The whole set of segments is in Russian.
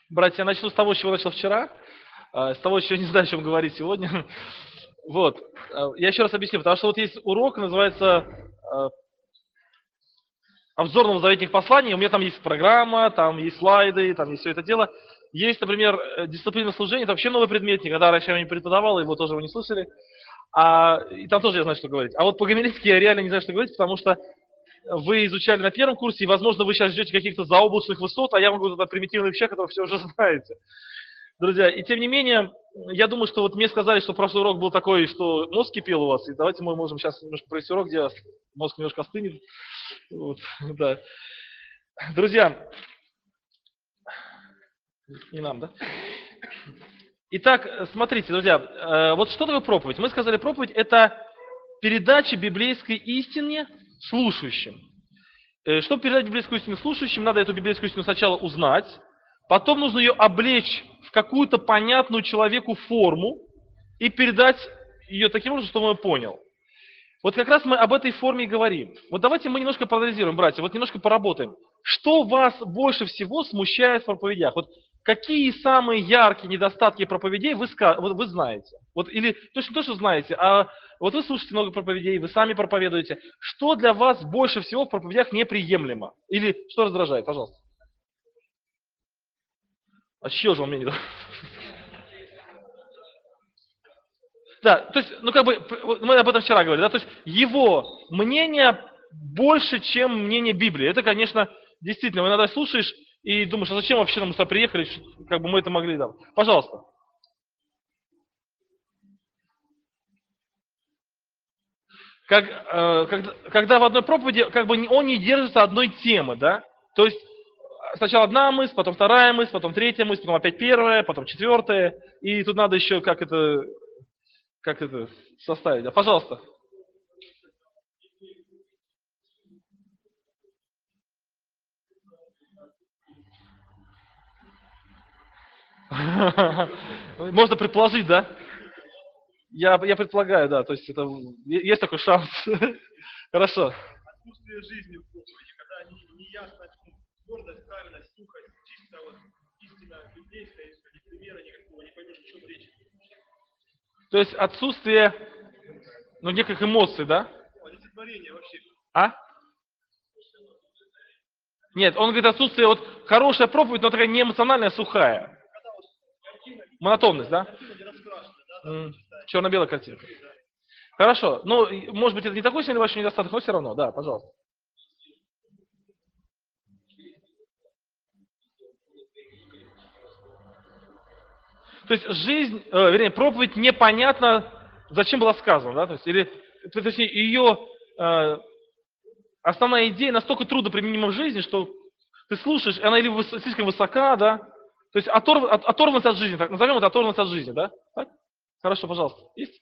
Братья, я начну с того, с чего начал вчера, с того, что я не знаю, о чем говорить сегодня. Вот. Я еще раз объясню, потому что вот есть урок, называется обзор новозаветных посланий, у меня там есть программа, там есть слайды, там есть все это дело. Есть, например, дисциплина служения, это вообще новый предмет, никогда раньше я не преподавал, его тоже вы не слышали. И там тоже я знаю, что говорить. А вот по гомилетике я реально не знаю, что говорить, потому что вы изучали на первом курсе, и, возможно, вы сейчас ждете каких-то заоблачных высот, а я могу туда примитивных вещей, которые все уже знаете. Друзья, и тем не менее, я думаю, что вот мне сказали, что прошлый урок был такой, что мозг кипел у вас, и давайте мы можем сейчас немножко провести урок, где мозг немножко остынет. Вот, да. Друзья, не нам, да? Итак, смотрите, друзья, вот что такое проповедь? Мы сказали, проповедь – это передача библейской истины слушающим. Чтобы передать библейскую истину слушающим, надо эту библейскую истину сначала узнать, потом нужно ее облечь в какую-то понятную человеку форму и передать ее таким образом, чтобы он ее понял. Вот как раз мы об этой форме и говорим. Вот давайте мы немножко проанализируем, братья, вот немножко поработаем. Что вас больше всего смущает в проповедях? Вот какие самые яркие недостатки проповедей вы знаете? Вот, или точно то, что знаете, а вот вы слушаете много проповедей, вы сами проповедуете. Что для вас больше всего в проповедях неприемлемо? Или что раздражает, пожалуйста? А чье же он мне не дал? Да, то есть, ну как бы, мы об этом вчера говорили, да, то есть его мнение больше, чем мнение Библии. Это, конечно, действительно, иногда слушаешь и думаешь, а зачем вообще нам сюда приехали, как бы мы это могли, да. Пожалуйста. Когда в одной проповеди, как бы он не держится одной темы, да, то есть сначала одна мысль, потом вторая мысль, потом третья мысль, потом опять первая, потом четвертая, и тут надо еще как это составить, да, пожалуйста. Можно предположить, да? Я предполагаю, да, то есть это есть такой шанс. Хорошо. Отсутствие жизни в проповеди, когда не ясно, гордость, правильность, сухость, чисто вот истина библейская, ни примера никакого, не поймешь, о чем речь. То есть отсутствие, ну, неких эмоций, да? Олицетворение вообще. А? Нет, он говорит отсутствие, вот хорошая проповедь, но такая не эмоциональная, сухая. Монотонность, да? Черно-белая картинка. Хорошо. Ну, может быть, это не такой сильный большой недостаток, но все равно, да, пожалуйста. То есть жизнь, вернее, проповедь непонятно, зачем была сказана, да? То есть, или, точнее, ее основная идея настолько трудно применима в жизни, что ты слушаешь, и она или слишком высока, да? То есть оторванность от жизни, так назовем это оторванность от жизни, да? Так? Хорошо, пожалуйста. Есть?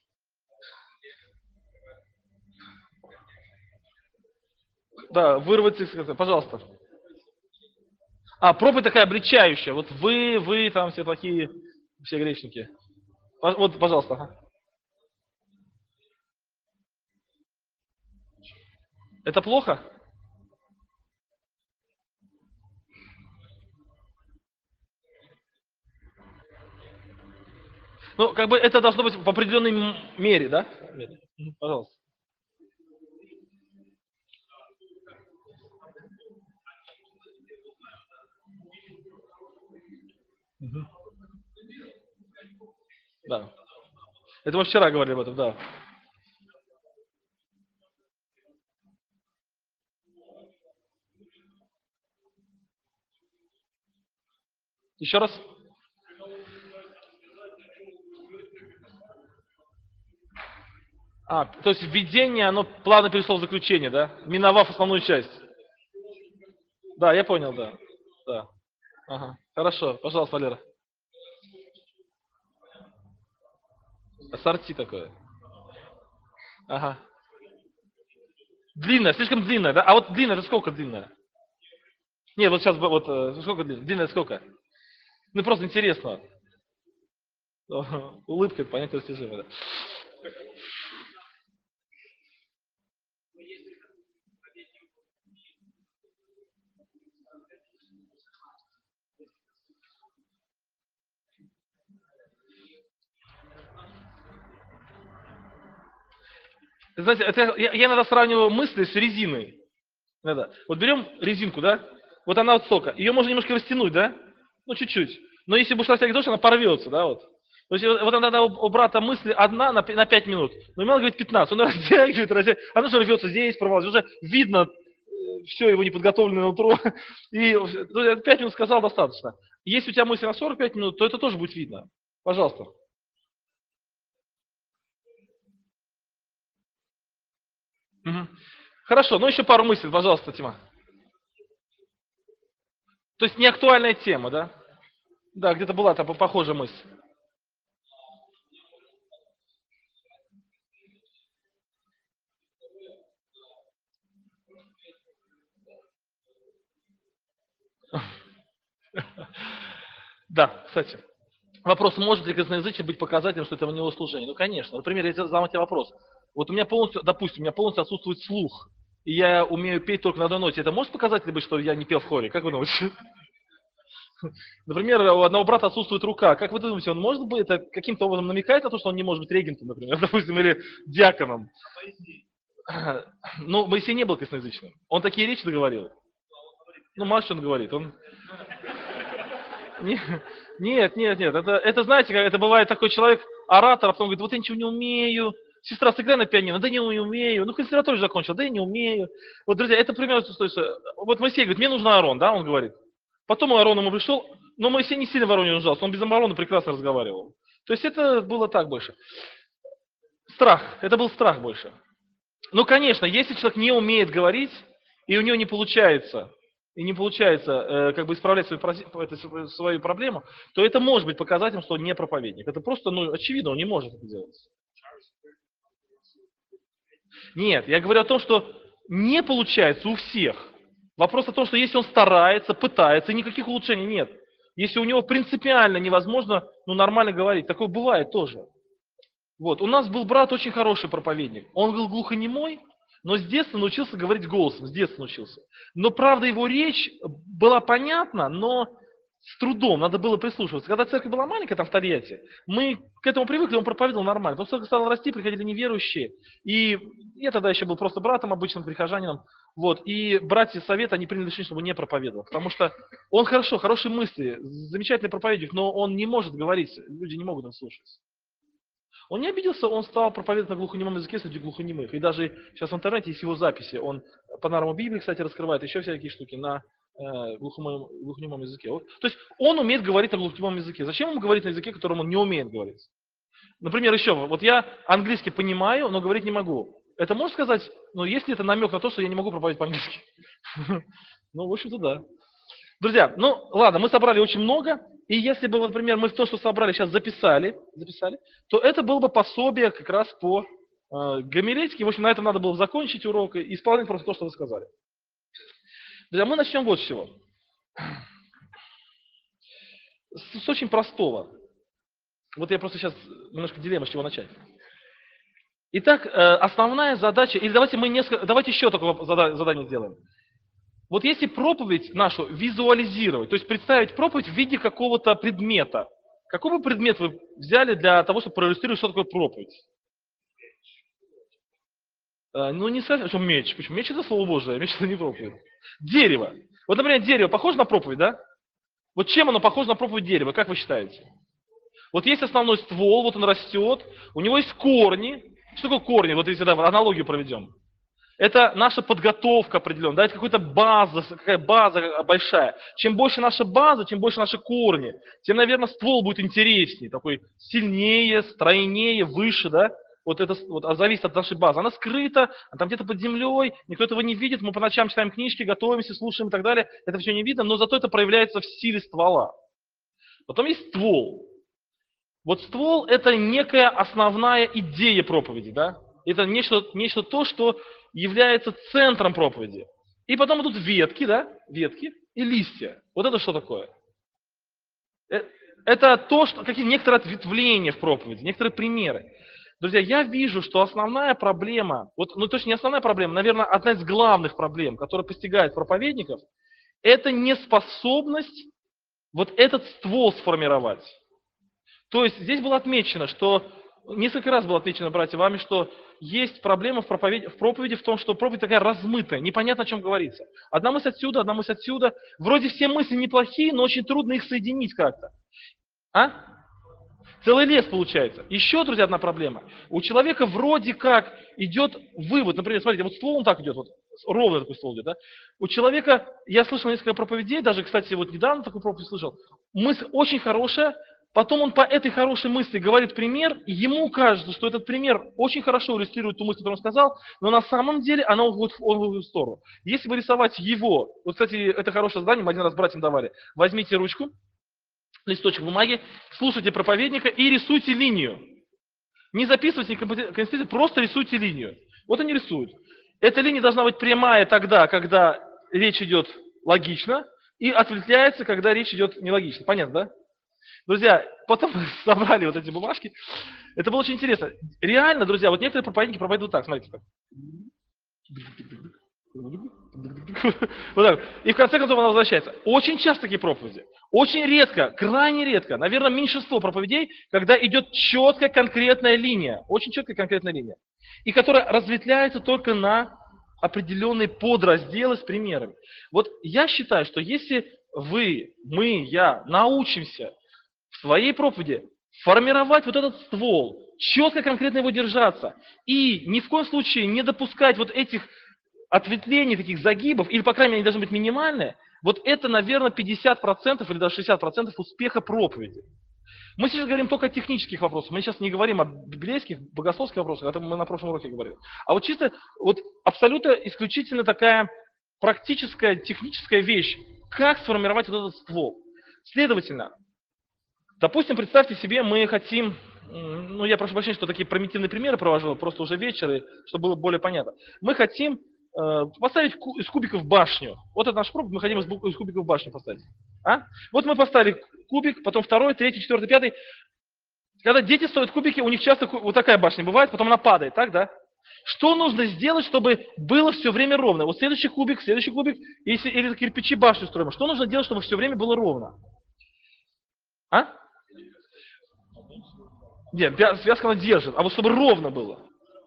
Да, вырвать из пожалуйста. Проповедь такая обличающая. Вот вы там все плохие, все грешники. Вот, пожалуйста. Ага. Это плохо? Ну, как бы это должно быть в определенной мере, да? Пожалуйста. Да. Это мы вчера говорили об этом, да. Еще раз. То есть введение, оно плавно перешло в заключение, да? Миновав основную часть. Да, я понял, да. Да. Ага. Хорошо. Пожалуйста, Валера. Ассорти такое. Ага. Длинная, слишком длинная, да? А вот длинная, это сколько длинная? Нет, вот сейчас, вот сколько длинная? Длинная сколько? Ну, просто интересно. Улыбка, это понятие растяжимое, да. Знаете, я иногда сравниваю мысли с резиной. Вот берем резинку, да? Вот она вот столько. Ее можно немножко растянуть, да? Ну, чуть-чуть. Но если будешь растягивать дольше, она порвется, да, вот. То есть вот она у брата мысли одна на 5 минут, но ему надо говорить 15. Он растягивает, она же рвется здесь, порвалась. Уже видно все его неподготовленное нутро. И 5 минут сказал, достаточно. Если у тебя мысли на 45 минут, то это тоже будет видно. Пожалуйста. Мгм. Хорошо, ну еще пару мыслей, пожалуйста, Тима. То есть не актуальная тема, да? Да, где-то была там похожая мысль. Да, кстати. Вопрос, может ли косноязычие быть показателем, что это не его служение? Ну, конечно. Например, я задам тебе вопрос. Вот у меня полностью, допустим, у меня полностью отсутствует слух, и я умею петь только на одной ноте. Это может показатель быть, что я не пел в хоре? Как вы думаете? Например, у одного брата отсутствует рука. Как вы думаете, он может быть, это каким-то образом намекает на то, что он не может быть регентом, например, допустим, или диаконом? Ну, Моисей не был косноязычным. Он такие речи договорил. Ну, мало что он говорит. Он... Нет, нет, нет. Это знаете, как это бывает такой человек, оратор, а потом говорит, вот я ничего не умею. Сестра, сыграй на пианино, да не умею. Ну, консерваторию закончил, да я не умею. Вот, друзья, это примерно, то есть, вот Моисей говорит, мне нужен Аарон, да, он говорит. Потом Аарон ему пришел, но Моисей не сильно в Аароне нуждался, он без Аарона прекрасно разговаривал. То есть это было так больше. Страх, это был страх больше. Ну, конечно, если человек не умеет говорить, и у него не получается, как бы исправлять свою проблему, то это может быть показателем, что он не проповедник. Это просто, ну, очевидно, он не может это делать. Нет, я говорю о том, что не получается у всех. Вопрос о том, что если он старается, пытается, никаких улучшений нет. Если у него принципиально невозможно, ну, нормально говорить, такое бывает тоже. Вот, у нас был брат очень хороший проповедник. Он был глухонемой, но с детства научился говорить голосом, с детства научился. Но, правда, его речь была понятна, но с трудом, надо было прислушиваться. Когда церковь была маленькая, там в Тольятти, мы к этому привыкли, он проповедовал нормально. Потом церковь стала расти, приходили неверующие. И я тогда еще был просто братом, обычным прихожанином. Вот, и братья совета, они приняли решение, чтобы не проповедовал. Потому что он хорошие мысли, замечательный проповедник, но он не может говорить, люди не могут им слушать. Он не обиделся, он стал проповедовать на глухонемом языке среди глухонемых. И даже сейчас в интернете есть его записи. Он панораму Библии, кстати, раскрывает, еще всякие штуки на глухонемом языке. Вот. То есть он умеет говорить на глухонемом языке. Зачем ему говорить на языке, которым он не умеет говорить? Например, еще, вот я английский понимаю, но говорить не могу. Это можно сказать, ну, если это намек на то, что я не могу проповедовать по-английски? Ну, в общем-то, да. Друзья, ну ладно, мы собрали очень много, и если бы, например, мы то, что собрали, сейчас записали, то это было бы пособие как раз по гомилетике. В общем, на этом надо было закончить урок и исполнить просто то, что вы сказали. Друзья, мы начнем вот с чего. С очень простого. Вот я просто сейчас немножко дилемма, с чего начать. Итак, основная задача, или давайте еще такое задание сделаем. Вот если проповедь нашу визуализировать, то есть представить проповедь в виде какого-то предмета, какой бы предмет вы взяли для того, чтобы проиллюстрировать, что такое проповедь? Ну, не совсем, что меч. Почему? Меч – это Слово Божие, меч – это не проповедь. Дерево. Вот, например, дерево похоже на проповедь, да? Вот чем оно похоже на проповедь дерева, как вы считаете? Вот есть основной ствол, вот он растет, у него есть корни. Что такое корни? Вот если аналогию проведем. Это наша подготовка определенная, да, это какая база большая. Чем больше наша база, чем больше наши корни, тем, наверное, ствол будет интереснее, такой сильнее, стройнее, выше, да. Вот это зависит от нашей базы. Она скрыта, она там где-то под землей, никто этого не видит, мы по ночам читаем книжки, готовимся, слушаем и так далее. Это все не видно, но зато это проявляется в силе ствола. Потом есть ствол. Вот ствол – это некая основная идея проповеди, да. Это нечто то, что является центром проповеди. И потом идут ветки, да, ветки и листья. Вот это что такое? Это то, что какие некоторые ответвления в проповеди, некоторые примеры. Друзья, я вижу, что основная проблема, точно не основная проблема, наверное, одна из главных проблем, которая постигает проповедников, это неспособность вот этот ствол сформировать. То есть здесь было отмечено, что несколько раз было отмечено, братья, вами, что есть проблема в проповеди в том, что проповедь такая размытая, непонятно, о чем говорится. Одна мысль отсюда, одна мысль отсюда. Вроде все мысли неплохие, но очень трудно их соединить как-то. А? Целый лес получается. Еще, друзья, одна проблема. У человека вроде как идет вывод. Например, смотрите, вот ствол он так идет, вот ровно такой ствол идет, да? У человека, я слышал несколько проповедей, даже, кстати, вот недавно такую проповедь слышал, мысль очень хорошая, потом он по этой хорошей мысли говорит пример, и ему кажется, что этот пример очень хорошо иллюстрирует ту мысль, которую он сказал, но на самом деле она уходит в сторону. Если бы рисовать его, вот, кстати, это хорошее задание, мы один раз братьям давали, возьмите ручку, листочек бумаги, слушайте проповедника и рисуйте линию. Не записывайте конспектив, просто рисуйте линию. Вот они рисуют. Эта линия должна быть прямая тогда, когда речь идет логично, и ответвляется, когда речь идет нелогично. Понятно, да? Друзья, потом мы собрали вот эти бумажки. Это было очень интересно. Реально, друзья, вот некоторые проповедники проповедуют так, смотрите. Так. Вот так. И в конце концов она возвращается. Очень часто такие проповеди. Очень редко, крайне редко, наверное, меньшинство проповедей, когда идет четкая конкретная линия. Очень четкая конкретная линия. И которая разветвляется только на определенные подразделы с примерами. Вот я считаю, что если вы, мы, я научимся в своей проповеди формировать вот этот ствол, четко, конкретно его держаться, и ни в коем случае не допускать вот этих ответвлений, таких загибов, или, по крайней мере, они должны быть минимальные, вот это, наверное, 50% или даже 60% успеха проповеди. Мы сейчас говорим только о технических вопросах, мы сейчас не говорим о библейских, богословских вопросах, это мы на прошлом уроке говорили. А вот чисто, вот абсолютно исключительно такая практическая, техническая вещь, как сформировать вот этот ствол. Следовательно, допустим, представьте себе, мы хотим, ну я прошу прощения, что такие примитивные примеры провожу, просто уже вечер, и чтобы было более понятно. Мы хотим поставить из кубиков башню. Вот это наш проповедь, мы хотим из кубиков башню поставить. А? Вот мы поставили кубик, потом второй, третий, четвертый, пятый. Когда дети строят кубики, у них часто вот такая башня бывает, потом она падает, так, да? Что нужно сделать, чтобы было все время ровно? Вот следующий кубик, если или кирпичи башню строим. Что нужно делать, чтобы все время было ровно? А? Нет, связка она держит, а вот чтобы ровно было.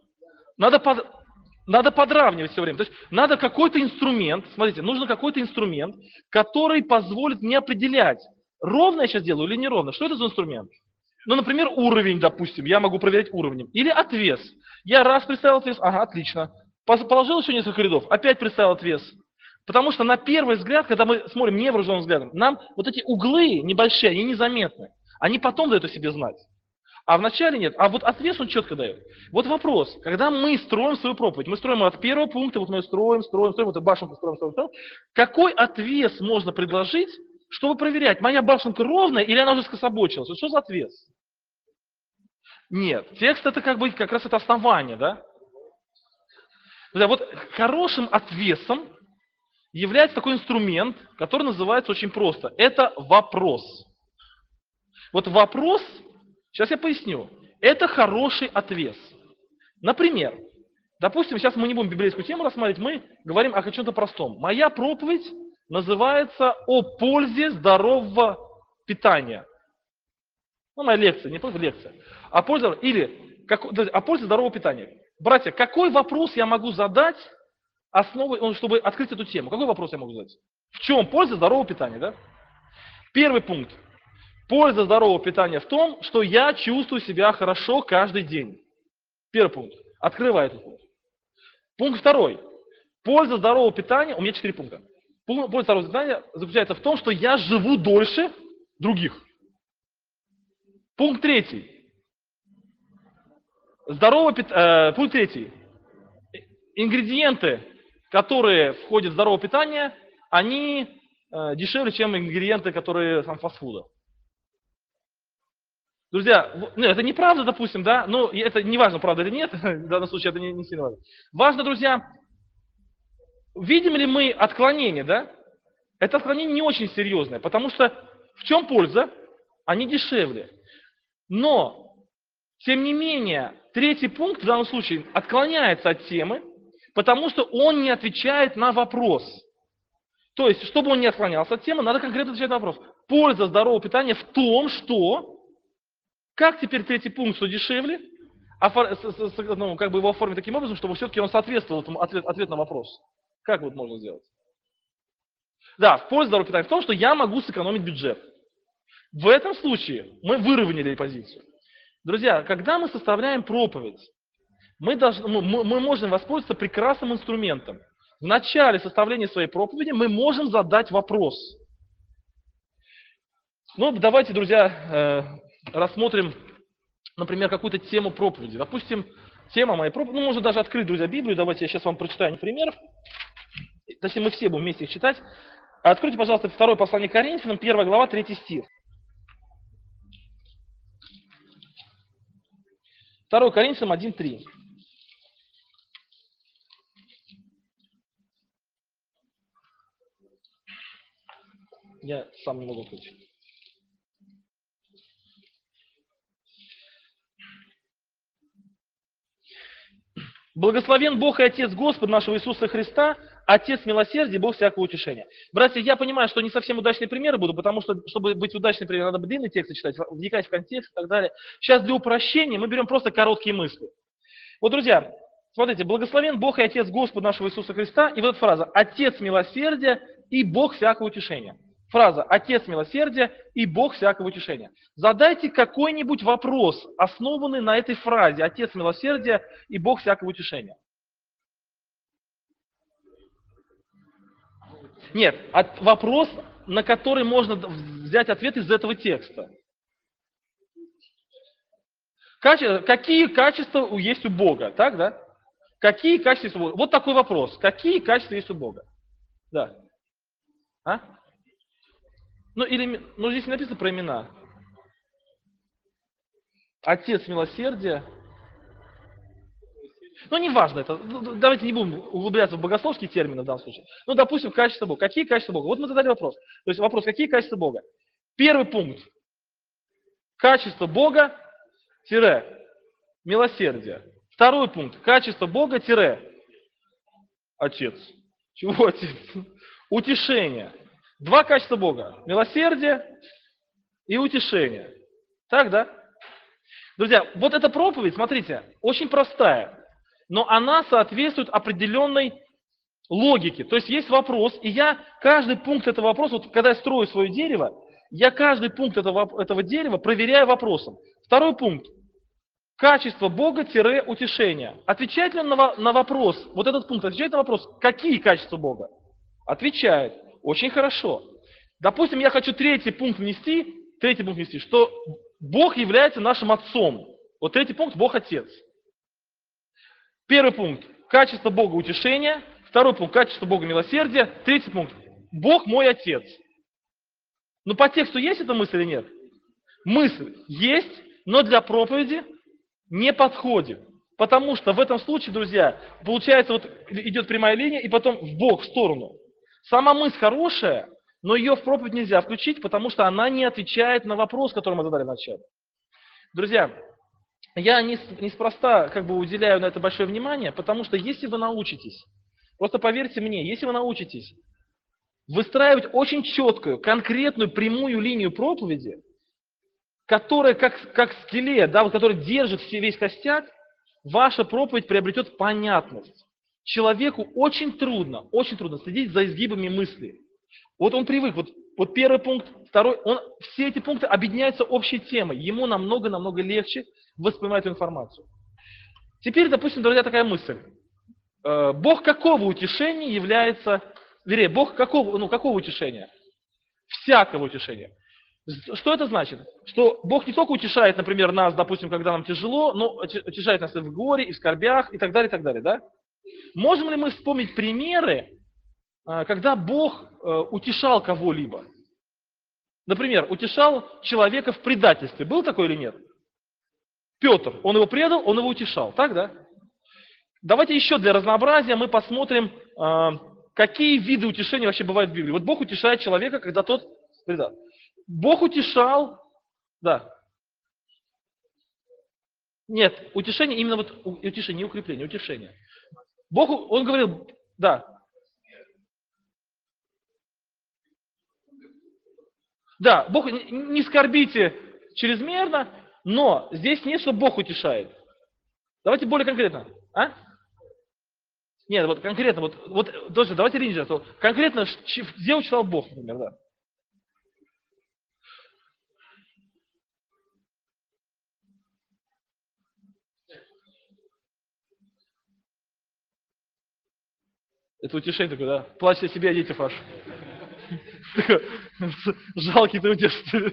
Надо подравнивать все время. То есть надо какой-то инструмент, смотрите, нужно какой-то инструмент, который позволит мне определять, ровно я сейчас делаю или неровно. Что это за инструмент? Ну, например, уровень, допустим, я могу проверять уровнем. Или отвес. Я раз представил отвес, ага, отлично. Положил еще несколько рядов, опять представил отвес. Потому что на первый взгляд, когда мы смотрим невооруженным взглядом, нам вот эти углы небольшие, они незаметны. Они потом дают о себе знать. А вначале нет. А вот отвес он четко дает. Вот вопрос. Когда мы строим свою проповедь, мы строим от первого пункта, вот мы строим, вот эту башенку строим. Какой отвес можно предложить, чтобы проверять, моя башенка ровная или она уже скособочилась? Вот что за отвес? Нет. Текст это как раз это основание, да? Вот хорошим отвесом является такой инструмент, который называется очень просто. Это вопрос. Вот вопрос... Сейчас я поясню. Это хороший отвес. Например, допустим, сейчас мы не будем библейскую тему рассматривать, мы говорим о чем-то простом. Моя проповедь называется «О пользе здорового питания». Ну, моя лекция, не просто лекция. О пользе здорового питания. Братья, какой вопрос я могу задать, чтобы открыть эту тему? Какой вопрос я могу задать? В чем польза здорового питания, да? Первый пункт. Польза здорового питания в том, что я чувствую себя хорошо каждый день. Первый пункт. Открывай этот пункт. Пункт второй. Польза здорового питания, у меня 4 пункта. Польза здорового питания заключается в том, что я живу дольше других. Пункт третий. Пункт третий. Ингредиенты, которые входят в здоровое питание, они дешевле, чем ингредиенты, которые фастфуда. Друзья, это неправда, допустим, да, но это не важно, правда или нет, в данном случае это не сильно важно. Важно, друзья, видим ли мы отклонение, да? Это отклонение не очень серьезное, потому что в чем польза? Они дешевле. Но, тем не менее, третий пункт в данном случае отклоняется от темы, потому что он не отвечает на вопрос. То есть, чтобы он не отклонялся от темы, надо конкретно отвечать на вопрос. Польза здорового питания в том, что... Как теперь третий пункт, что дешевле, ну, как бы его оформить таким образом, чтобы все-таки он соответствовал этому ответ на вопрос? Как вот можно сделать? Да, в пользу здорового питания в том, что я могу сэкономить бюджет. В этом случае мы выровняли позицию. Друзья, когда мы составляем проповедь, мы можем воспользоваться прекрасным инструментом. В начале составления своей проповеди мы можем задать вопрос. Ну, давайте, друзья, рассмотрим, например, какую-то тему проповеди. Допустим, тема моей проповеди, ну, можно даже открыть, друзья, Библию. Давайте я сейчас вам прочитаю пример. Точнее, мы все будем вместе их читать. Откройте, пожалуйста, 2 послание к Коринфянам, 1 глава, 3 стих. 2 Коринфянам 1:3. Я сам не могу открыть. Благословен Бог и Отец Господа нашего Иисуса Христа, Отец милосердия, Бог всякого утешения. Братья, я понимаю, что не совсем удачные примеры будут, потому что, чтобы быть удачным примером, надо длинные тексты читать, вникать в контекст и так далее. Сейчас для упрощения мы берем просто короткие мысли. Вот, друзья, смотрите, благословен Бог и Отец Господа нашего Иисуса Христа, и вот эта фраза «Отец милосердия и Бог всякого утешения». Фраза «Отец милосердия и Бог всякого утешения». Задайте какой-нибудь вопрос, основанный на этой фразе «Отец милосердия и Бог всякого утешения». Нет, вопрос, на который можно взять ответ из этого текста. Какие качества есть у Бога, так, да? Какие качества есть у Бога? Вот такой вопрос. Какие качества есть у Бога? Да. А? Ну, здесь не написано про имена. Отец милосердия. Ну, не важно это. Давайте не будем углубляться в богословские термины в данном случае. Ну, допустим, качество Бога. Какие качества Бога? Вот мы задали вопрос. То есть вопрос, какие качества Бога? Первый пункт. Качество Бога – милосердие. Второй пункт. Качество Бога – Отец. Чего Отец? Утешение. Два качества Бога. Милосердие и утешение. Так, да? Друзья, вот эта проповедь, смотрите, очень простая, но она соответствует определенной логике. То есть есть вопрос, и я каждый пункт этого вопроса, вот когда я строю свое дерево, я каждый пункт этого дерева проверяю вопросом. Второй пункт. Качество Бога – утешение. Отвечает ли он на вопрос, вот этот пункт отвечает на вопрос, какие качества Бога? Отвечает. Очень хорошо. Допустим, я хочу третий пункт внести, что Бог является нашим Отцом. Вот третий пункт – Бог Отец. Первый пункт – качество Бога утешения. Второй пункт – качество Бога милосердия. Третий пункт – Бог мой Отец. Но по тексту есть эта мысль или нет? Мысль есть, но для проповеди не подходит. Потому что в этом случае, друзья, получается, вот идет прямая линия, и потом в бок, в сторону. Сама мысль хорошая, но ее в проповедь нельзя включить, потому что она не отвечает на вопрос, который мы задали вначале. Друзья, я неспроста уделяю на это большое внимание, потому что если вы научитесь, просто поверьте мне, если вы научитесь выстраивать очень четкую, конкретную, прямую линию проповеди, которая как скелет, да, вот, который держит весь костяк, ваша проповедь приобретет понятность. Человеку очень трудно следить за изгибами мысли. Вот он привык, вот первый пункт, второй, все эти пункты объединяются общей темой. Ему намного легче воспринимать эту информацию. Теперь, допустим, друзья, такая мысль. Бог какого утешения является, вернее, Бог какого утешения? Всякого утешения. Что это значит? Что Бог не только утешает, например, нас, допустим, когда нам тяжело, но утешает нас и в горе, и в скорбях, и так далее, да? Можем ли мы вспомнить примеры, когда Бог утешал кого-либо? Например, утешал человека в предательстве. Был такой или нет? Петр, он его предал, он его утешал, так, да? Давайте еще для разнообразия мы посмотрим, какие виды утешения вообще бывают в Библии. Вот Бог утешает человека, когда тот предал. Бог утешал, да. Нет, утешение именно вот утешение, не укрепление, утешение. Бог, он говорил, да. Да, Бог, не скорбите чрезмерно, Но здесь нет, что Бог утешает. Давайте более конкретно. А? Нет, вот конкретно, вот тоже, давайте рейнджер. Конкретно, где учитал Бог, например, да? Это утешение такое, да? Плачь о себе, о детях ваших. Жалкий ты утешитель.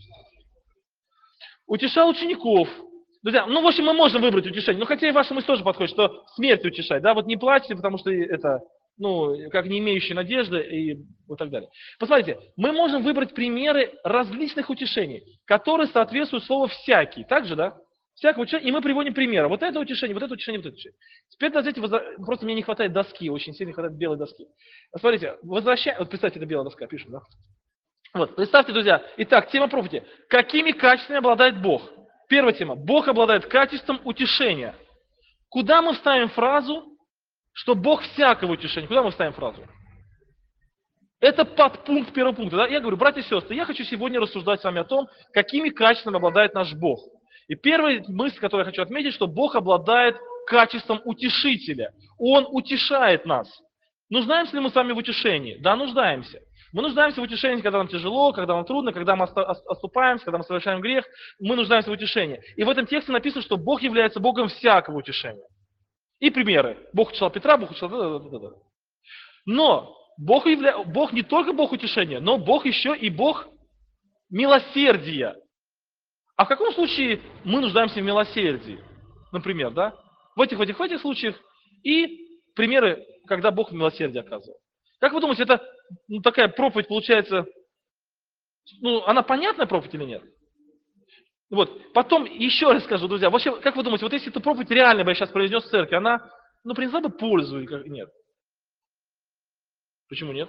Утешал учеников. Друзья, ну, в общем, мы можем выбрать утешение. Но хотя и вашему тоже подходит, что смерть утешать, да? Вот не плачьте, потому что это, ну, как не имеющие надежды и вот так далее. Посмотрите, мы можем выбрать примеры различных утешений, которые соответствуют слову «всякий». Так же, да? Всякого утешения, и мы приводим примеры. Вот это утешение, вот это утешение, вот это утешение. Теперь, знаете, просто мне не хватает доски, очень сильно не хватает белой доски. Смотрите, вот представьте, это белая доска, пишем, да? Вот, представьте, друзья. Итак, тема проповеди. Какими качествами обладает Бог? Первая тема. Бог обладает качеством утешения. Куда мы вставим фразу, что Бог всякого утешения? Куда мы вставим фразу? Это подпункт первого пункта. Да? Я говорю, братья и сестры, я хочу сегодня рассуждать с вами о том, какими качествами обладает наш Бог. И первая мысль, которую я хочу отметить, что Бог обладает качеством утешителя. Он утешает нас. Нуждаемся ли мы с вами в утешении? Да, нуждаемся. Мы нуждаемся в утешении, когда нам тяжело, когда нам трудно, когда мы оступаемся, когда мы совершаем грех. Мы нуждаемся в утешении. И в этом тексте написано, что Бог является Богом всякого утешения. И примеры. Бог утешал Петра, Бог утешал... Но Бог не только Бог утешения, но Бог еще и Бог милосердия. А в каком случае мы нуждаемся в милосердии? Например, да? В этих случаях и примеры, когда Бог милосердие оказывал. Как вы думаете, это такая проповедь получается, она понятная проповедь или нет? Вот. Потом еще раз скажу, друзья, вообще, как вы думаете, вот если эту проповедь реально бы я сейчас произнес в церкви, она, принесла бы пользу или нет? Почему нет?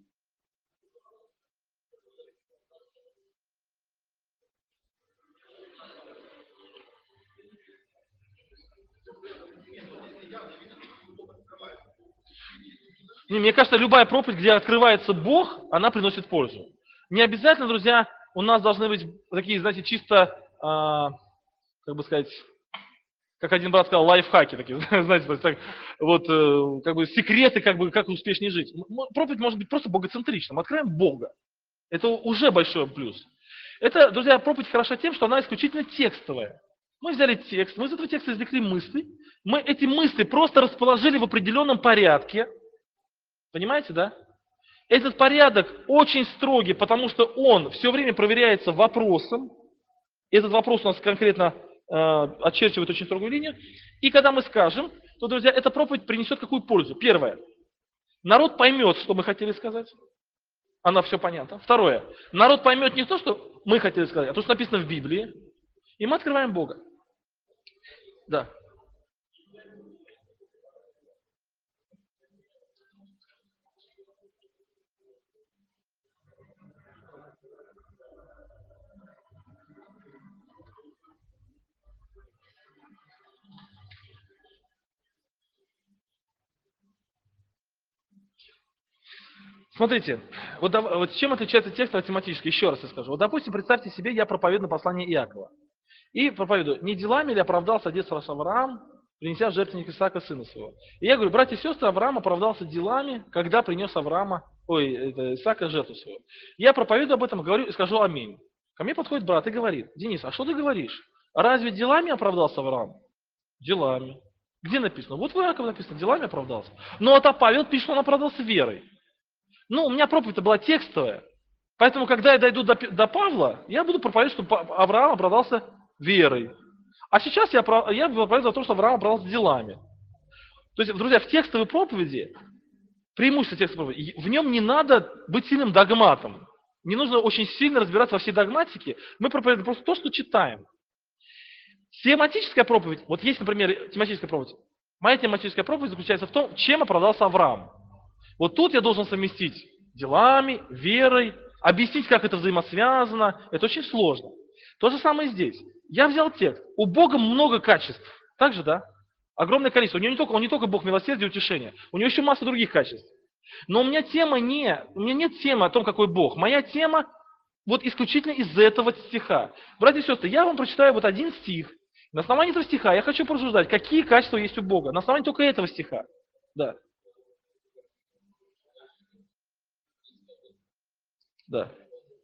Мне кажется, любая проповедь, где открывается Бог, она приносит пользу. Не обязательно, друзья, у нас должны быть такие, знаете, чисто, как бы сказать, как один брат сказал, лайфхаки такие, знаете, так, вот, как бы секреты, как успешнее жить. Проповедь может быть просто богоцентрична. Мы откроем Бога. Это уже большой плюс. Это, друзья, проповедь хороша тем, что она исключительно текстовая. Мы взяли текст, мы из этого текста извлекли мысли, мы эти мысли просто расположили в определенном порядке. Понимаете, да? Этот порядок очень строгий, потому что он все время проверяется вопросом. Этот вопрос у нас конкретно очерчивает очень строгую линию. И когда мы скажем, то, друзья, эта проповедь принесет какую пользу? Первое. Народ поймет, что мы хотели сказать. Она все понятна. Второе. Народ поймет не то, что мы хотели сказать, а то, что написано в Библии. И мы открываем Бога. Да. Смотрите, вот чем отличается текст от тематически, еще раз я скажу. Вот, допустим, представьте себе, я проповедую послание Иакова. И проповедую, не делами ли оправдался отец ваш Авраам, принеся в жертвенник Исаака, сына своего. И я говорю, братья и сестры, Авраам оправдался делами, когда принес Исаака жертву свою. Я проповедую об этом, говорю и скажу аминь. Ко мне подходит брат и говорит, Денис, а что ты говоришь? Разве делами оправдался Авраам? Делами. Где написано? Вот в Иакове написано, делами оправдался. Ну, а Павел пишет, что он оправдался верой. У меня проповедь была текстовая. Поэтому, когда я дойду до Павла, я буду проповедовать, что Авраам оправдался верой. А сейчас я проповедую за то, что Авраам оправдался делами. То есть, друзья, в текстовой проповеди, преимущество текстовой проповеди, в нем не надо быть сильным догматом. Не нужно очень сильно разбираться во всей догматике. Мы проповедуем просто то, что читаем. Тематическая проповедь, вот есть, например, тематическая проповедь. Моя тематическая проповедь заключается в том, чем оправдался Авраам. Вот тут я должен совместить делами, верой, объяснить, как это взаимосвязано. Это очень сложно. То же самое здесь. Я взял текст. У Бога много качеств. Так же, да? Огромное количество. Он не только Бог милосердия и утешения. У него еще масса других качеств. Но у меня нет темы о том, какой Бог. Моя тема Вот исключительно из этого стиха. Братья и сестры, я вам прочитаю вот один стих. На основании этого стиха я хочу порассуждать, какие качества есть у Бога. На основании только этого стиха. Да. Да.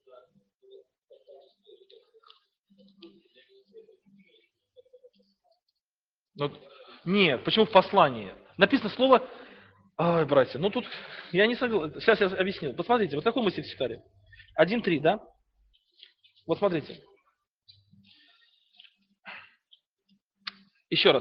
Ну, нет, почему в послании? Написано слово... Ой, братья, ну тут я не согласен. Сейчас я объясню. Посмотрите, вот какой мы стих читали? 1:3, да? Вот смотрите. Еще раз.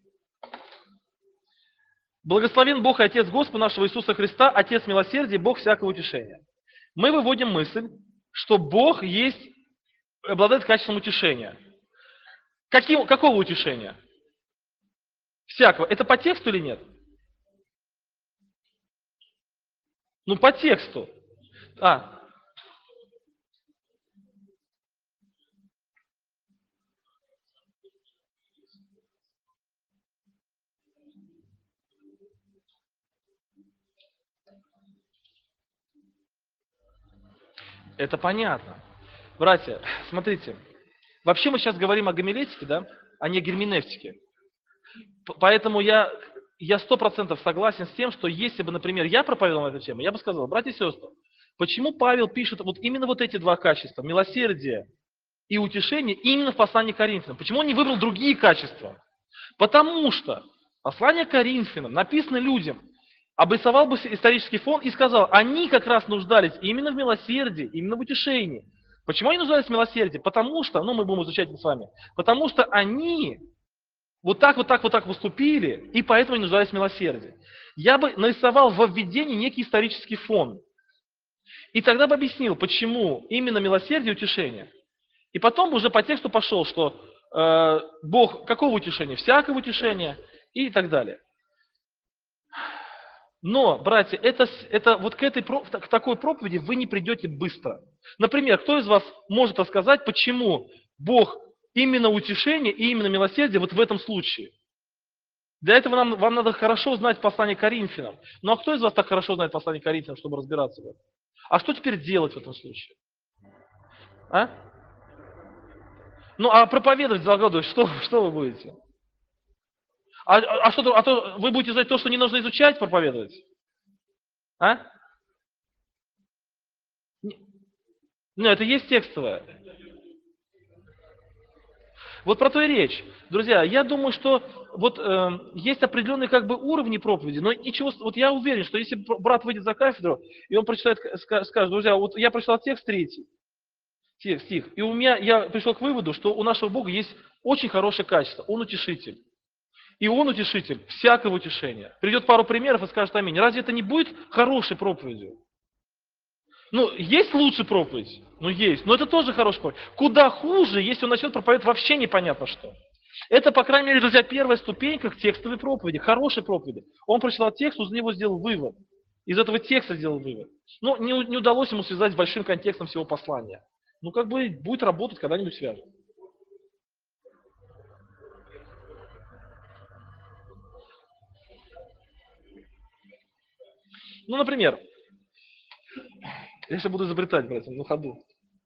Благословен Бог и Отец Господа нашего Иисуса Христа, Отец милосердия, Бог всякого утешения. Мы выводим мысль, что Бог есть, обладает качеством утешения. Какого утешения? Всякого. Это по тексту или нет? Ну, по тексту. Это понятно. Братья, смотрите. Вообще мы сейчас говорим о гомилетике, да, а не о герменевтике. Поэтому я 100% согласен с тем, что если бы, например, я проповедовал на эту тему, я бы сказал, братья и сестры, почему Павел пишет вот именно вот эти два качества, милосердие и утешение, именно в послании к Коринфянам? Почему он не выбрал другие качества? Потому что послание к Коринфянам написано людям, обрисовал бы исторический фон и сказал, они как раз нуждались именно в милосердии, именно в утешении. Почему они нуждались в милосердии? Потому что, мы будем изучать это с вами, потому что они вот так выступили, и поэтому они нуждались в милосердии. Я бы нарисовал во введении некий исторический фон. И тогда бы объяснил, почему именно милосердие и утешение. И потом бы уже по тексту пошел, что Бог какого утешения? Всякого утешения и так далее. Но, братья, вот к такой проповеди вы не придете быстро. Например, кто из вас может рассказать, почему Бог именно утешение и именно милосердие вот в этом случае? Для этого вам надо хорошо знать послание к Коринфянам. Ну а кто из вас так хорошо знает послание к Коринфянам, чтобы разбираться в этом? А что теперь делать в этом случае? Ну а проповедовать 2 года, что вы будете? А то вы будете знать то, что не нужно изучать, проповедовать? Ну, это есть текстовое. Вот про то и речь. Друзья, я думаю, что вот есть определенные уровни проповеди, но ничего, вот я уверен, что если брат выйдет за кафедру, и он прочитает, скажет, друзья, вот я прочитал текст 3, стих, и я пришел к выводу, что у нашего Бога есть очень хорошее качество, Он утешитель. И Он утешитель всякого утешения. Придет пару примеров и скажет аминь. Разве это не будет хорошей проповедью? Есть лучше проповедь? Есть. Но это тоже хорошая проповедь. Куда хуже, если он начнет проповедовать вообще непонятно что. Это, по крайней мере, друзья, первая ступенька к текстовой проповеди, хорошей проповеди. Он прочитал текст, из него сделал вывод. Из этого текста сделал вывод. Не удалось ему связать с большим контекстом всего послания. Будет работать, когда-нибудь свяжет. Например, я сейчас буду изобретать, братья, на ходу.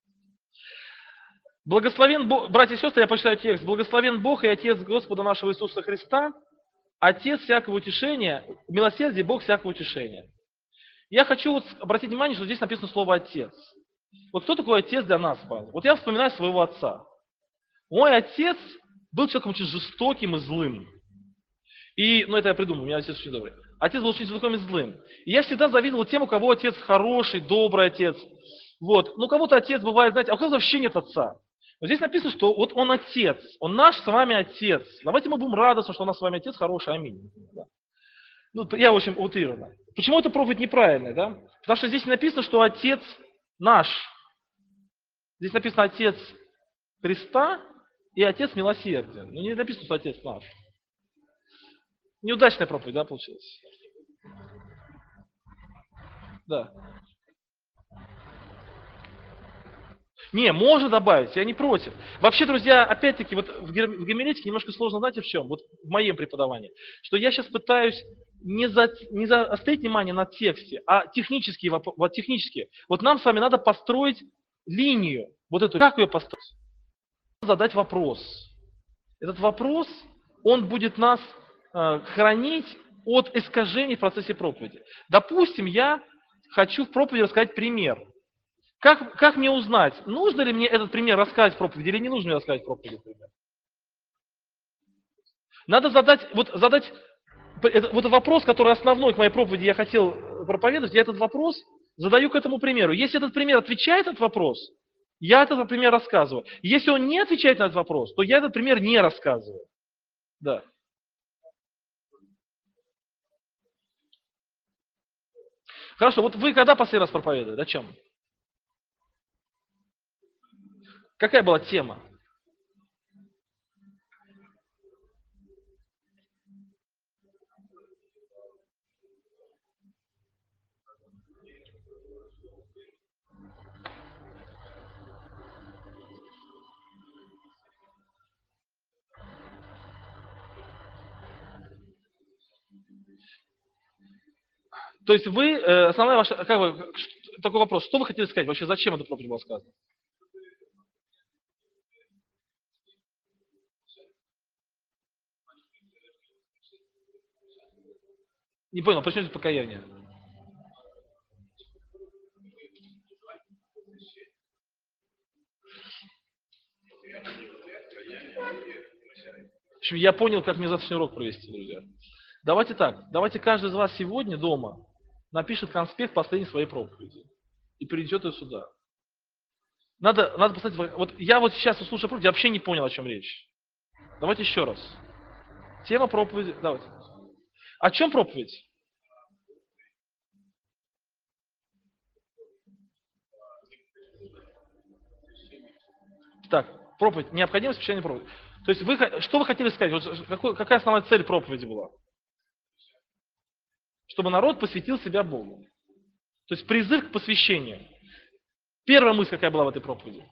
Благословен Бог, братья и сестры, я прочитаю текст. Благословен Бог и Отец Господа нашего Иисуса Христа, Отец всякого утешения, милосердие, Бог всякого утешения. Я хочу обратить внимание, что здесь написано слово «отец». Вот кто такой отец для нас, Павел? Вот я вспоминаю своего отца. Мой отец был человеком очень жестоким и злым. Это я придумал, у меня отец очень добрый. Отец был очень жестоким и злым. И я всегда завидовал тем, у кого отец хороший, добрый отец. У кого-то отец бывает, знаете, а у кого-то вообще нет отца. Но здесь написано, что вот он отец, он наш с вами отец. Давайте мы будем радоваться, что у нас с вами отец хороший, аминь. Я, в общем, утрированно. Почему эта проповедь неправильная, да? Потому что здесь написано, что отец наш. Здесь написано отец Христа и отец милосердия. Не написано, что отец наш. Неудачная проповедь, да, получилась? Да. Можно добавить, я не против. Вообще, друзья, опять-таки, вот в гомилетике немножко сложно, знаете, в чем? Вот в моем преподавании. Что я сейчас пытаюсь не заострить внимание на тексте, а технические. Вот нам с вами надо построить линию, вот эту, как ее построить? Задать вопрос. Этот вопрос, он будет нас хранить от искажений в процессе проповеди. Допустим, я хочу в проповеди рассказать пример. Как мне узнать, нужно ли мне этот пример рассказать в проповеди или не нужно мне рассказать в проповеди пример? Надо задать вот вопрос, который основной к моей проповеди я хотел проповедовать, я этот вопрос задаю к этому примеру. Если этот пример отвечает на этот вопрос, я этот пример рассказываю. Если он не отвечает на этот вопрос, то я этот пример не рассказываю. Да. Хорошо, вот вы когда последний раз проповедовали? О чем? Какая была тема? То есть вы, основная ваша, такой вопрос, что вы хотели сказать? Вообще зачем эта проповедь была сказана? Не понял, почему здесь покаяние? В общем, я понял, как мне завтрашний урок провести, друзья. Давайте так, давайте каждый из вас сегодня дома напишет конспект последней своей проповеди и принесет ее сюда. Надо поставить, вот я вот сейчас слушаю проповедь, я вообще не понял, о чем речь. Давайте еще раз. Тема проповеди, давайте. О чем проповедь? Так, проповедь, необходимость посвящения проповеди. То есть что вы хотели сказать? Вот какая основная цель проповеди была? Чтобы народ посвятил себя Богу. То есть призыв к посвящению. Первая мысль какая была в этой проповеди?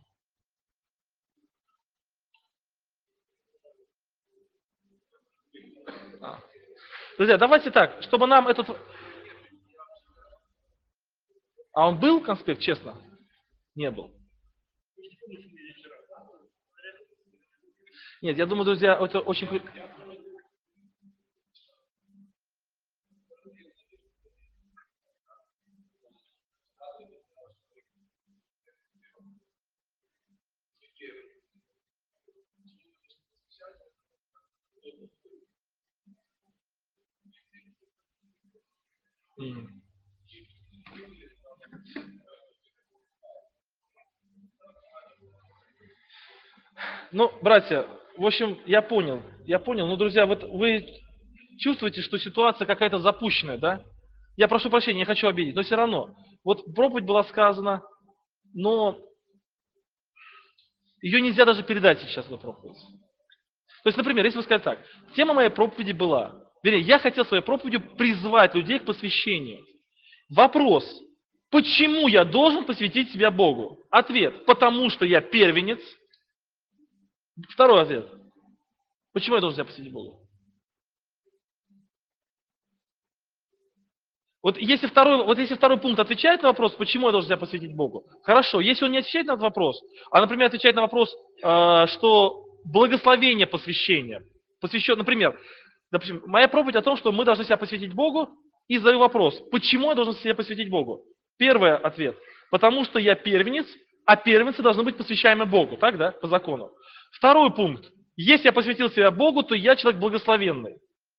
Друзья, давайте так, чтобы нам этот... А он был конспект, честно? Не был. Нет, я думаю, друзья, это очень... Ну, братья, в общем, я понял. Но, друзья, вот вы чувствуете, что ситуация какая-то запущенная, да? Я прошу прощения, не хочу обидеть, но все равно. Вот проповедь была сказана, но ее нельзя даже передать сейчас, эту проповедь. То есть, например, если вы сказать так, тема моей проповеди была, вернее, я хотел своей проповедью призвать людей к посвящению. Вопрос, почему я должен посвятить себя Богу? Ответ, потому что я первенец. Второй ответ, почему я должен себя посвятить Богу? Вот если второй пункт отвечает на вопрос, почему я должен себя посвятить Богу, хорошо. Если он не отвечает на этот вопрос, а, например, отвечает на вопрос, что благословение посвящения, например, допустим, моя проповедь о том, что мы должны себя посвятить Богу, и задаю вопрос, почему я должен себя посвятить Богу? Первый ответ, потому что я первенец, а первенцы должны быть посвящаемы Богу, так, да, по закону. Второй пункт, если я посвятил себя Богу, то я человек благословенный.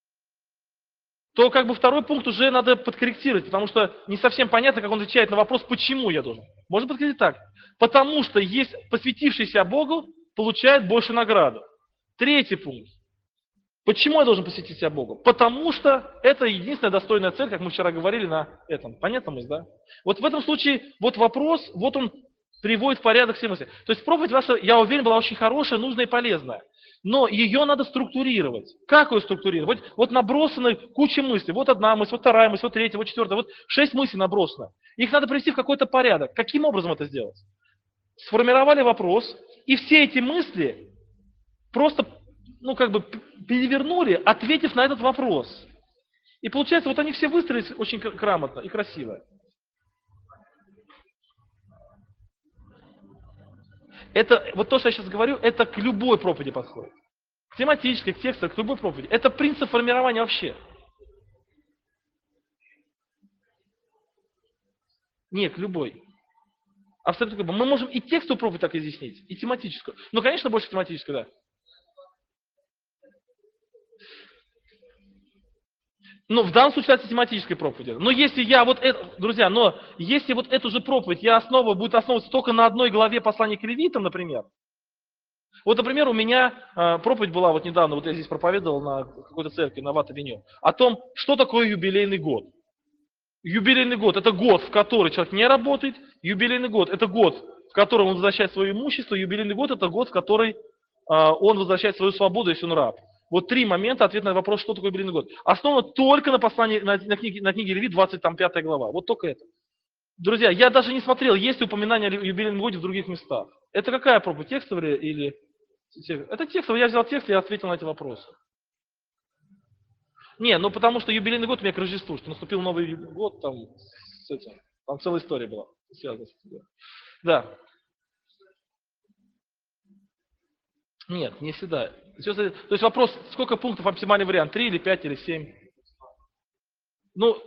То как бы второй пункт уже надо подкорректировать, потому что не совсем понятно, как он отвечает на вопрос, почему я должен. Можно подкорректировать так. Потому что есть посвятившийся Богу, получает большую награду. Третий пункт. Почему я должен посвятить себя Богу? Потому что это единственная достойная цель, как мы вчера говорили на этом. Понятно мысль, да? Вот в этом случае, вот вопрос, вот он приводит в порядок все мысли. То есть проповедь ваша, я уверен, была очень хорошая, нужная и полезная. Но ее надо структурировать. Как ее структурировать? Вот набросаны куча мыслей. Вот одна мысль, вот вторая мысль, вот третья, вот четвертая. Вот 6 мыслей набросано. Их надо привести в какой-то порядок. Каким образом это сделать? Сформировали вопрос, и все эти мысли просто, перевернули, ответив на этот вопрос. И получается, вот они все выстроились очень грамотно и красиво. Это, вот то, что я сейчас говорю, это к любой проповеди подходит. К тематической, к тексту, к любой проповеди. Это принцип формирования вообще. Нет, к любой. Абсолютно любой. Мы можем и текстовую проповедь так изъяснить, и тематическую. Ну, конечно, больше тематическую, да. Ну, в данном случае это тематической проповеди. Но если я вот это, друзья, но если вот эту же проповедь я будет основываться только на одной главе послания к левитам, например. Вот, например, у меня проповедь была вот недавно, вот я здесь проповедовал на какой-то церкви, на Ват-авеню, о том, что такое юбилейный год. Юбилейный год – это год, в который человек не работает. Юбилейный год – это год, в котором он возвращает свое имущество. Юбилейный год – это год, в который он возвращает свою свободу, если он раб. Вот три момента, ответ на вопрос, что такое юбилейный год. Основано только на послании, на книге Левит, 25 глава. Вот только это. Друзья, я даже не смотрел, есть ли упоминание о юбилейном годе в других местах. Это какая проповедь, текстовая или... Это текстовая, я взял текст и ответил на эти вопросы. Не, ну потому что юбилейный год у меня к Рождеству, что наступил новый год, там, с этим, там целая история была связана с этим. Да. Нет, не всегда. То есть вопрос, сколько пунктов оптимальный вариант, 3 или 5 или 7? Ну,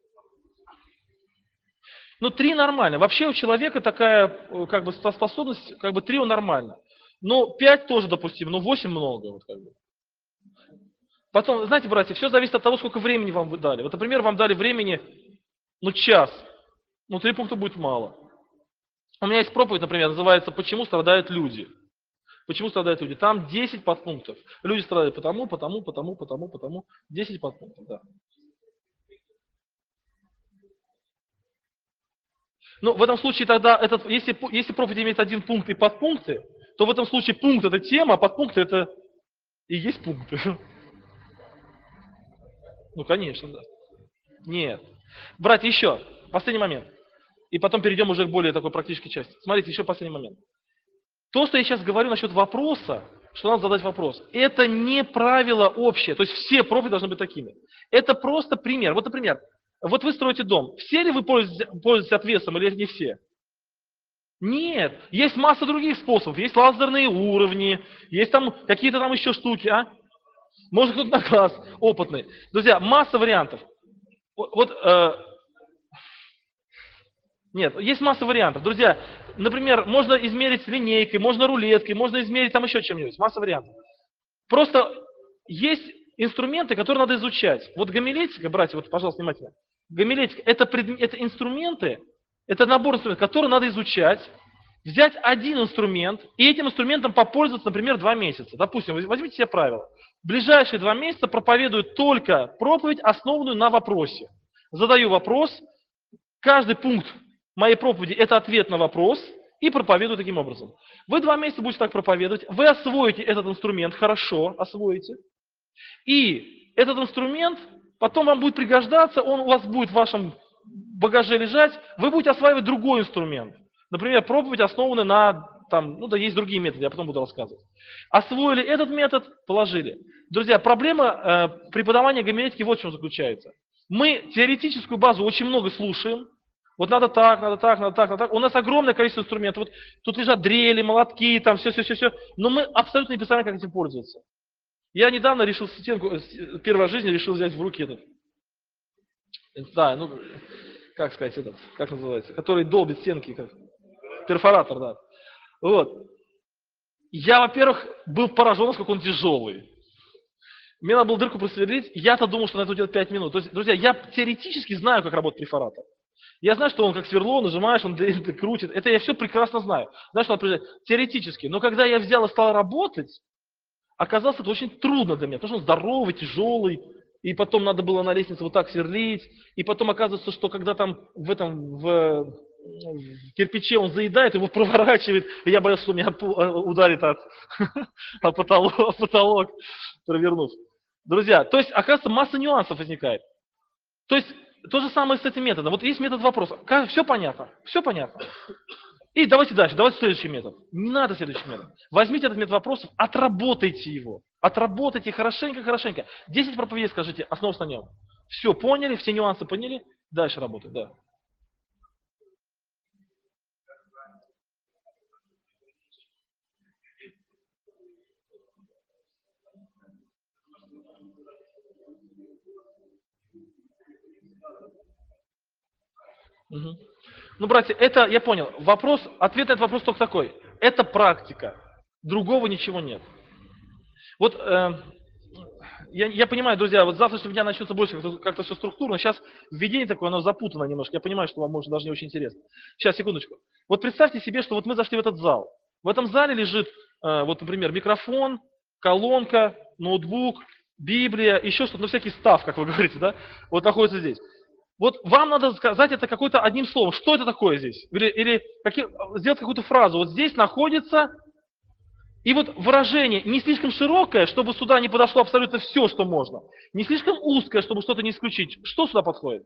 3 нормально. Вообще у человека такая как бы способность, как бы 3 нормально. Но 5 тоже допустимо, но 8 много. Вот, как бы. Потом, знаете, братья, все зависит от того, сколько времени вам дали. Вот, например, вам дали времени, час. 3 пункта будет мало. У меня есть проповедь, например, называется «Почему страдают люди?». Почему страдают люди? Там 10 подпунктов. Люди страдают потому. 10 подпунктов, да. Ну, в этом случае тогда, если проповедь имеет 1 пункт и подпункты, то в этом случае пункт – это тема, а подпункты – это и есть пункты. Ну, конечно, да. Нет. Братья, еще, последний момент. И потом перейдем уже к более такой практической части. Смотрите, еще последний момент. То, что я сейчас говорю насчет вопроса, что надо задать вопрос, это не правило общее. То есть все проповеди должны быть такими. Это просто пример. Вот, например, вот вы строите дом. Все ли вы пользуетесь отвесом или не все? Нет. Есть масса других способов. Есть лазерные уровни, есть там какие-то там еще штуки. Может кто-то на класс опытный. Друзья, масса вариантов. Нет, есть масса вариантов. Друзья, например, можно измерить линейкой, можно рулеткой, можно измерить там еще чем-нибудь. Масса вариантов. Просто есть инструменты, которые надо изучать. Вот гомилетика, братья, вот, пожалуйста, внимательно. Гомилетика – это инструменты, это набор инструментов, которые надо изучать, взять один инструмент и этим инструментом попользоваться, например, 2 месяца. Допустим, возьмите себе правило. В ближайшие 2 месяца проповедую только проповедь, основанную на вопросе. Задаю вопрос, каждый пункт моей проповеди – это ответ на вопрос, и проповедую таким образом. Вы 2 месяца будете так проповедовать, вы освоите этот инструмент, хорошо освоите, и этот инструмент потом вам будет пригождаться, он у вас будет в вашем багаже лежать, вы будете осваивать другой инструмент. Например, проповедь основана на, есть другие методы, я потом буду рассказывать. Освоили этот метод, положили. Друзья, проблема преподавания гомилетики вот в чем заключается. Мы теоретическую базу очень много слушаем. Вот надо так. У нас огромное количество инструментов. Вот тут лежат дрели, молотки, там все. Но мы абсолютно не представляем, как этим пользоваться. Я недавно решил стенку, первый раз в жизни решил взять в руки как называется, который долбит стенки, перфоратор, да. Вот. Я, во-первых, был поражен, насколько он тяжелый. Мне надо было дырку просверлить, я-то думал, что на это уйдет 5 минут. То есть, друзья, я теоретически знаю, как работает перфоратор. Я знаю, что он как сверло, нажимаешь, он крутит. Это я все прекрасно знаю. Знаю, что он теоретически. Но когда я взял и стал работать, оказалось, это очень трудно для меня, потому что он здоровый, тяжелый, и потом надо было на лестнице вот так сверлить, и потом оказывается, что когда там в кирпиче он заедает, его проворачивает, и я боялся, что меня ударит о потолок, провернув. Друзья, то есть, оказывается, масса нюансов возникает. То есть, то же самое с этим методом. Вот есть метод вопроса. Все понятно? Все понятно. И давайте дальше, давайте следующий метод. Не надо следующий метод. Возьмите этот метод вопросов, отработайте его. Отработайте хорошенько. 10 проповедей скажите, основываясь на нем. Все поняли, все нюансы поняли, дальше работать, да. Мгм. Ну, братья, это, я понял, вопрос, ответ на этот вопрос только такой. Это практика. Другого ничего нет. Вот я понимаю, друзья, вот с завтрашнего дня начнется больше как-то все структурно. Сейчас введение такое, оно запутано немножко. Я понимаю, что вам может даже не очень интересно. Сейчас, секундочку. Вот представьте себе, что вот мы зашли в этот зал. В этом зале лежит, вот, например, микрофон, колонка, ноутбук, Библия, еще что-то, ну, всякий став, как вы говорите, да, вот находится здесь. Вот вам надо сказать это какой-то одним словом. Что это такое здесь? Или сделать какую-то фразу. Вот здесь находится. И вот выражение не слишком широкое, чтобы сюда не подошло абсолютно все, что можно. Не слишком узкое, чтобы что-то не исключить. Что сюда подходит?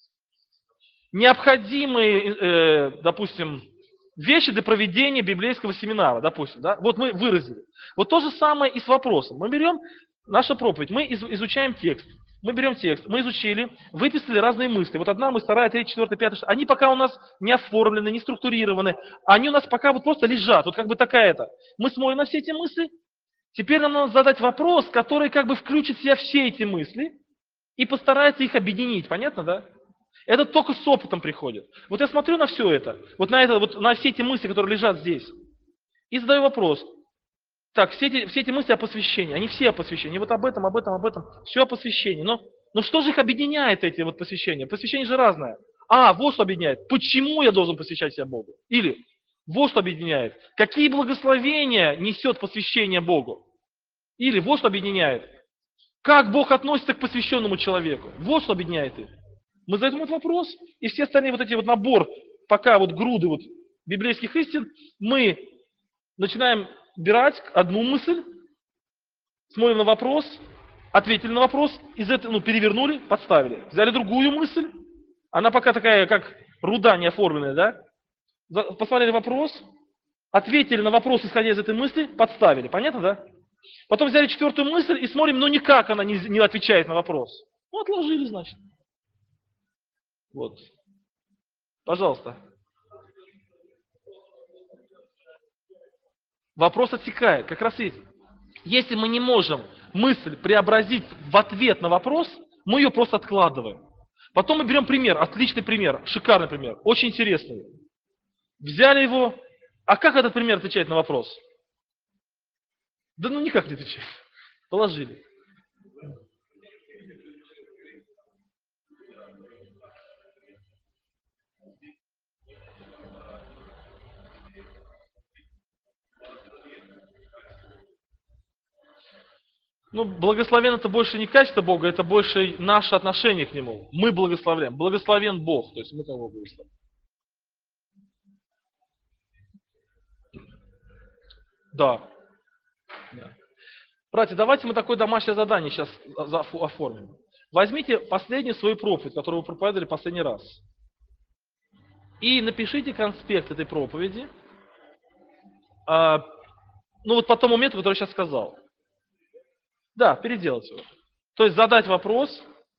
Необходимые, допустим, вещи для проведения библейского семинара, допустим. Да? Вот мы выразили. Вот то же самое и с вопросом. Мы берем нашу проповедь, мы изучаем текст. Мы берем текст, мы изучили, выписали разные мысли. Вот одна мысль, вторая, третья, четвертая, пятая. Они пока у нас не оформлены, не структурированы. Они у нас пока вот просто лежат. Вот как бы такая-то. Мы смотрим на все эти мысли. Теперь нам надо задать вопрос, который как бы включит в себя все эти мысли и постарается их объединить. Понятно, да? Это только с опытом приходит. Вот я смотрю на все это, вот на все эти мысли, которые лежат здесь, и задаю вопрос. Так, все эти мысли о посвящении, они все о посвящении. Вот об этом, все о посвящении. Но что же их объединяет, эти вот посвящения? Посвящение же разное. Вот что объединяет. Почему я должен посвящать себя Богу? Или вот что объединяет. Какие благословения несет посвящение Богу? Или вот что объединяет. Как Бог относится к посвященному человеку? Вот что объединяет их. Мы задаем этот вопрос, и все остальные вот эти вот набор, пока вот груды вот библейских истин, мы начинаем брать одну мысль, смотрим на вопрос, ответили на вопрос, из этого, перевернули, подставили. Взяли другую мысль, она пока такая, как руда не оформленная, да? Посмотрели вопрос, ответили на вопрос, исходя из этой мысли, подставили. Понятно, да? Потом взяли четвертую мысль и смотрим, никак она не отвечает на вопрос. Отложили, значит. Вот. Пожалуйста. Вопрос отсекает. Как раз есть. Если мы не можем мысль преобразить в ответ на вопрос, мы ее просто откладываем. Потом мы берем пример, отличный пример, шикарный пример, очень интересный. Взяли его, а как этот пример отвечает на вопрос? Да никак не отвечает. Положили. Благословен это больше не качество Бога, это больше наше отношение к Нему. Мы благословляем. Благословен Бог, то есть мы кого благословим. Да. Братья, давайте мы такое домашнее задание сейчас оформим. Возьмите последнюю свою проповедь, которую вы проповедовали последний раз. И напишите конспект этой проповеди. По тому моменту, который я сейчас сказал. Да, переделать его. То есть задать вопрос.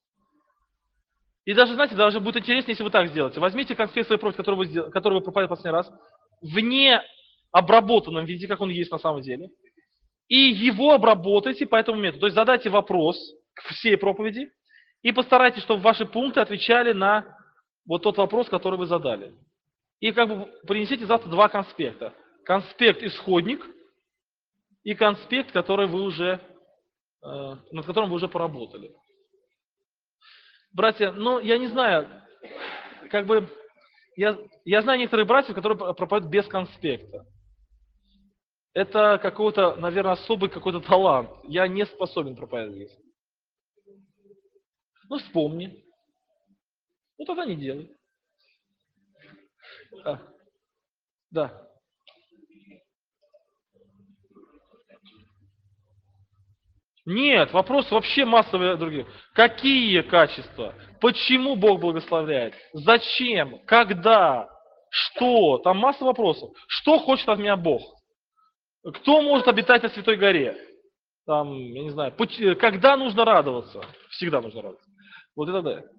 И даже, знаете, даже будет интереснее, если вы так сделаете. Возьмите конспект своей проповеди, которую вы проповедовали последний раз, в необработанном виде, как он есть на самом деле. И его обработайте по этому моменту. То есть задайте вопрос к всей проповеди и постарайтесь, чтобы ваши пункты отвечали на вот тот вопрос, который вы задали. И принесите завтра два конспекта. Конспект-исходник и конспект, который вы уже, над которым вы уже поработали. Братья, я не знаю, я знаю некоторых братьев, которые проповедуют без конспекта. Это какой-то, наверное, особый какой-то талант. Я не способен проповедовать. Вспомни. Тогда не делай. Да. Нет, вопрос вообще массовые другие. Какие качества? Почему Бог благословляет? Зачем? Когда? Что? Там масса вопросов. Что хочет от меня Бог? Кто может обитать на Святой горе? Там, я не знаю, когда нужно радоваться? Всегда нужно радоваться. Вот это да.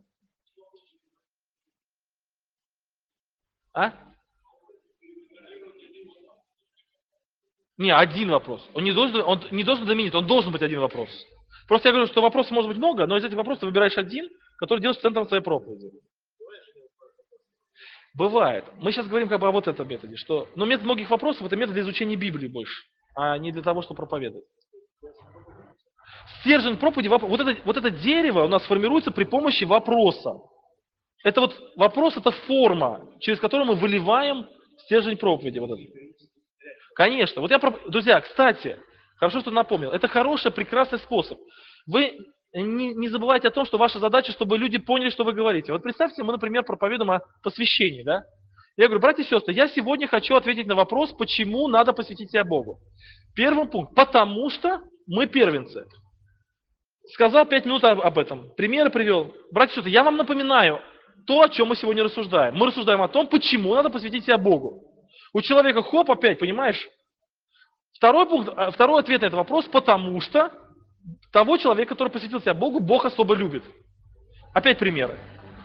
Не, один вопрос. Он не должен заменить, он должен быть один вопрос. Просто я говорю, что вопросов может быть много, но из этих вопросов ты выбираешь один, который делаешь центром своей проповеди. Бывает. Мы сейчас говорим как бы о вот этом методе, что, но метод многих вопросов это метод для изучения Библии больше, а не для того, чтобы проповедовать. Стержень проповеди, вот это дерево у нас формируется при помощи вопроса. Это вот вопрос, это форма, через которую мы выливаем стержень проповеди. Вот этот. Конечно. Вот друзья, кстати, хорошо, что напомнил. Это хороший, прекрасный способ. Вы не забывайте о том, что ваша задача, чтобы люди поняли, что вы говорите. Вот представьте, мы, например, проповедуем о посвящении, да? Я говорю, братья и сестры, я сегодня хочу ответить на вопрос, почему надо посвятить себя Богу. Первый пункт. Потому что мы первенцы. Сказал 5 минут об этом. Примеры привел. Братья и сестры, я вам напоминаю то, о чем мы сегодня рассуждаем. Мы рассуждаем о том, почему надо посвятить себя Богу. У человека хоп, опять, понимаешь? Второй пункт, второй ответ на этот вопрос, потому что того человека, который посвятил себя Богу, Бог особо любит. Опять примеры.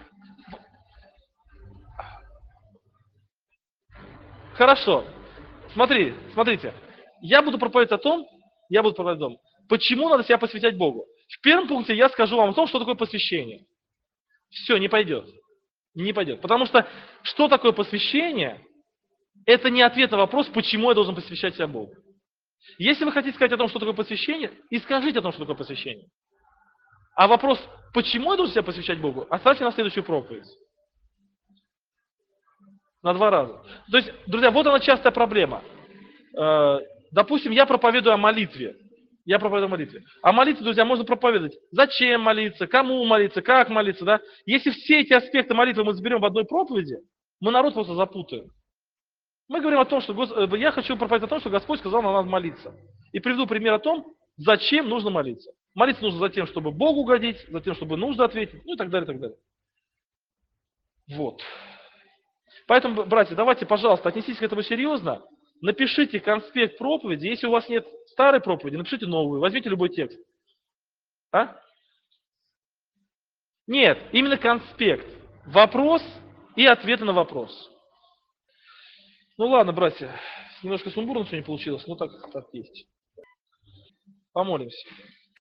Хорошо. Смотрите. Я буду проповедовать о том, почему надо себя посвящать Богу. В первом пункте я скажу вам о том, что такое посвящение. Все, не пойдет. Не пойдет. Потому что такое посвящение, это не ответ на вопрос, почему я должен посвящать себя Богу. Если вы хотите сказать о том, что такое посвящение, и скажите о том, что такое посвящение. А вопрос, почему я должен себя посвящать Богу, оставьте на следующую проповедь. На 2 раза. То есть, друзья, вот она частая проблема. Допустим, я проповедую о молитве. О молитве, друзья, можно проповедовать. Зачем молиться, кому молиться, как молиться, да? Если все эти аспекты молитвы мы заберем в одной проповеди, мы народ просто запутаем. Мы говорим о том, что я хочу проповедовать о том, что Господь сказал, нам надо молиться. И приведу пример о том, зачем нужно молиться. Молиться нужно за тем, чтобы Богу угодить, за тем, чтобы нужды ответить, ну и так далее, и так далее. Вот. Поэтому, братья, давайте, пожалуйста, отнеситесь к этому серьезно. Напишите конспект проповеди. Если у вас нет старой проповеди, напишите новую. Возьмите любой текст. А? Нет, именно конспект. Вопрос и ответы на вопрос. Ну ладно, братья, немножко сумбурно сегодня получилось, но так есть. Помолимся.